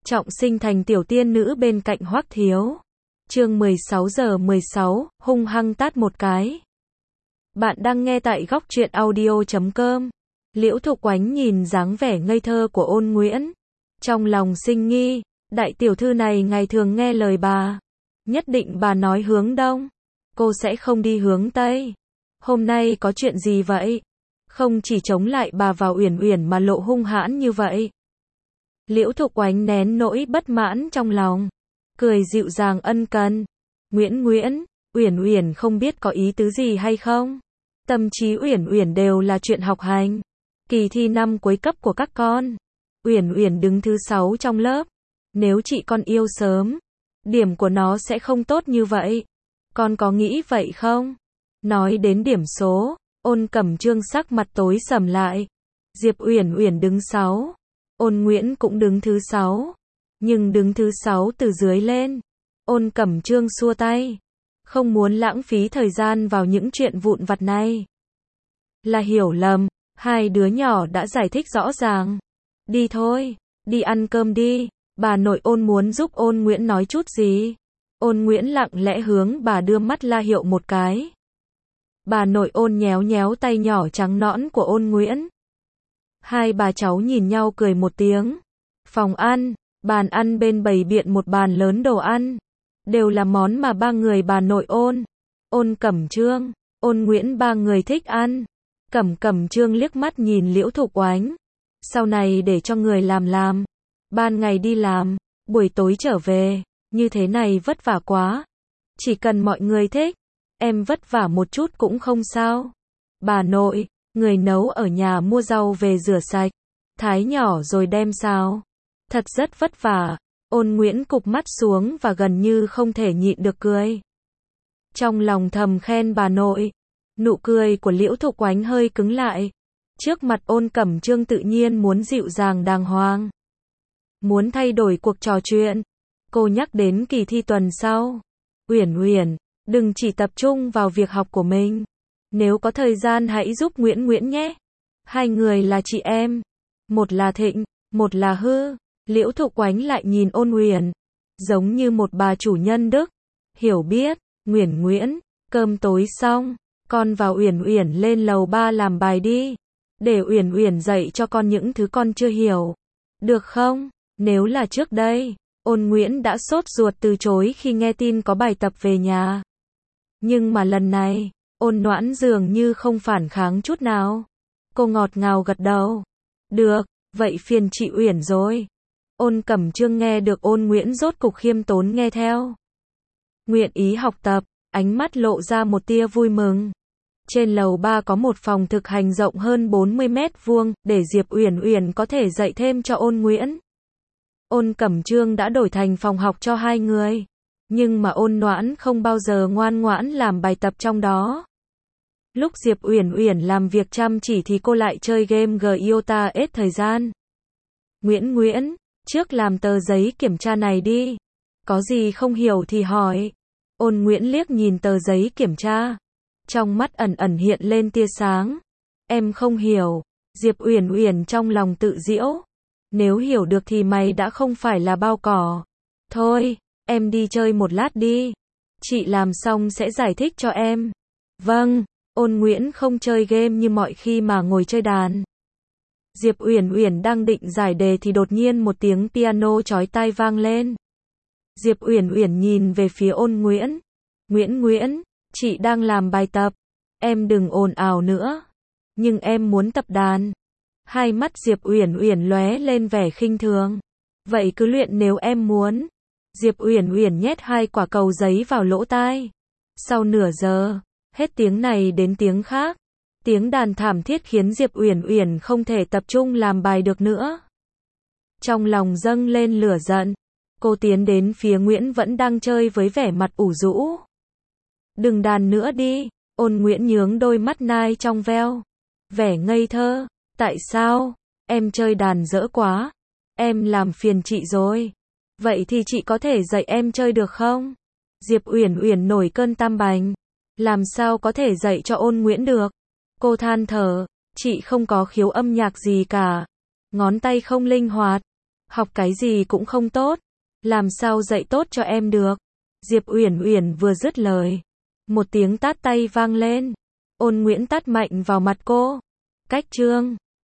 trọng sinh thành tiểu tiên nữ bên cạnh Hoắc Thiếu. Chương 16:16, hung hăng tát một cái. Bạn đang nghe tại góc truyện audio.com. Liễu Thục Oánh nhìn dáng vẻ ngây thơ của Ôn Nguyễn, trong lòng sinh nghi, đại tiểu thư này ngày thường nghe lời bà, nhất định bà nói hướng đông, cô sẽ không đi hướng tây. Hôm nay có chuyện gì vậy? Không chỉ chống lại bà và Uyển Uyển mà lộ hung hãn như vậy. Liễu Thục Oánh nén nỗi bất mãn trong lòng, cười dịu dàng ân cần. Nguyễn, Uyển Uyển không biết có ý tứ gì hay không? Tâm trí Uyển Uyển đều là chuyện học hành. Kỳ thi năm cuối cấp của các con. Uyển Uyển đứng thứ 6 trong lớp. Nếu chị con yêu sớm, điểm của nó sẽ không tốt như vậy. Con có nghĩ vậy không? Nói đến điểm số, Ôn Cẩm Trương sắc mặt tối sầm lại. Diệp Uyển Uyển đứng 6. Ôn Nguyễn cũng đứng thứ 6. Nhưng đứng thứ 6 từ dưới lên. Ôn Cẩm Trương xua tay. Không muốn lãng phí thời gian vào những chuyện vụn vặt này. Là hiểu lầm, hai đứa nhỏ đã giải thích rõ ràng. Đi thôi, đi ăn cơm đi. Bà nội Ôn muốn giúp Ôn Nguyễn nói chút gì. Ôn Nguyễn lặng lẽ hướng bà đưa mắt ra hiệu một cái. Bà nội Ôn nhéo nhéo tay nhỏ trắng nõn của Ôn Nguyễn. Hai bà cháu nhìn nhau cười một tiếng. Phòng ăn, bàn ăn bên bày biện một bàn lớn đồ ăn. Đều là món mà ba người bà nội Ôn, Ôn Cẩm Trương, Ôn Nguyễn ba người thích ăn. Cẩm Trương liếc mắt nhìn Liễu Thục Oánh. Sau này để cho người làm. Ban ngày đi làm, buổi tối trở về, như thế này vất vả quá. Chỉ cần mọi người thích, em vất vả một chút cũng không sao. Bà nội, người nấu ở nhà mua rau về rửa sạch, thái nhỏ rồi đem xào. Thật rất vất vả. Ôn Nguyễn cụp mắt xuống và gần như không thể nhịn được cười. Trong lòng thầm khen bà nội. Nụ cười của Liễu Thục Oánh hơi cứng lại. Trước mặt Ôn Cẩm Trương tự nhiên muốn dịu dàng đàng hoàng. Muốn thay đổi cuộc trò chuyện. Cô nhắc đến kỳ thi tuần sau. Uyển, đừng chỉ tập trung vào việc học của mình. Nếu có thời gian hãy giúp Nguyễn nhé. Hai người là chị em. Một là thịnh, một là hư. Liễu Thục Oánh lại nhìn Ôn Uyển, giống như một bà chủ nhân đức. Hiểu biết, Nguyễn, cơm tối xong, con và Uyển lên lầu 3 làm bài đi. Để Uyển dạy cho con những thứ con chưa hiểu. Được không? Nếu là trước đây, Ôn Nguyễn đã sốt ruột từ chối khi nghe tin có bài tập về nhà. Nhưng mà lần này, Ôn Noãn dường như không phản kháng chút nào. Cô ngọt ngào gật đầu. Được, vậy phiền chị Uyển rồi. Ôn Cẩm Trương nghe được Ôn Nguyễn rốt cục khiêm tốn nghe theo. Nguyện ý học tập, ánh mắt lộ ra một tia vui mừng. Trên lầu 3 có một phòng thực hành rộng hơn 40 mét vuông, để Diệp Uyển có thể dạy thêm cho Ôn Nguyễn. Ôn Cẩm Trương đã đổi thành phòng học cho hai người. Nhưng mà Ôn Noãn không bao giờ ngoan ngoãn làm bài tập trong đó. Lúc Diệp Uyển làm việc chăm chỉ thì cô lại chơi game Giota hết thời gian. Nguyễn, trước làm tờ giấy kiểm tra này đi. Có gì không hiểu thì hỏi. Ôn Nguyễn liếc nhìn tờ giấy kiểm tra. Trong mắt ẩn hiện lên tia sáng. Em không hiểu. Diệp Uyển trong lòng tự giễu. Nếu hiểu được thì mày đã không phải là bao cỏ. Thôi, em đi chơi một lát đi. Chị làm xong sẽ giải thích cho em. Vâng, Ôn Nguyễn không chơi game như mọi khi mà ngồi chơi đàn. Diệp Uyển đang định giải đề thì đột nhiên một tiếng piano chói tai vang lên. Diệp Uyển nhìn về phía Ôn Nguyễn. Nguyễn, chị đang làm bài tập. Em đừng ồn ào nữa. Nhưng em muốn tập đàn. Hai mắt Diệp Uyển lóe lên vẻ khinh thường. Vậy cứ luyện nếu em muốn. Diệp Uyển nhét hai quả cầu giấy vào lỗ tai. Sau nửa giờ, hết tiếng này đến tiếng khác. Tiếng đàn thảm thiết khiến Diệp Uyển không thể tập trung làm bài được nữa. Trong lòng dâng lên lửa giận. Cô tiến đến phía Nguyễn vẫn đang chơi với vẻ mặt ủ rũ. Đừng đàn nữa đi. Ôn Nguyễn nhướng đôi mắt nai trong veo. Vẻ ngây thơ. Tại sao? Em chơi đàn dở quá. Em làm phiền chị rồi. Vậy thì chị có thể dạy em chơi được không? Diệp Uyển nổi cơn tam bành. Làm sao có thể dạy cho Ôn Nguyễn được? Cô than thở. Chị không có khiếu âm nhạc gì cả. Ngón tay không linh hoạt. Học cái gì cũng không tốt. Làm sao dạy tốt cho em được? Diệp Uyển Uyển vừa dứt lời. Một tiếng tát tay vang lên. Ôn Nguyễn tát mạnh vào mặt cô. Cách chương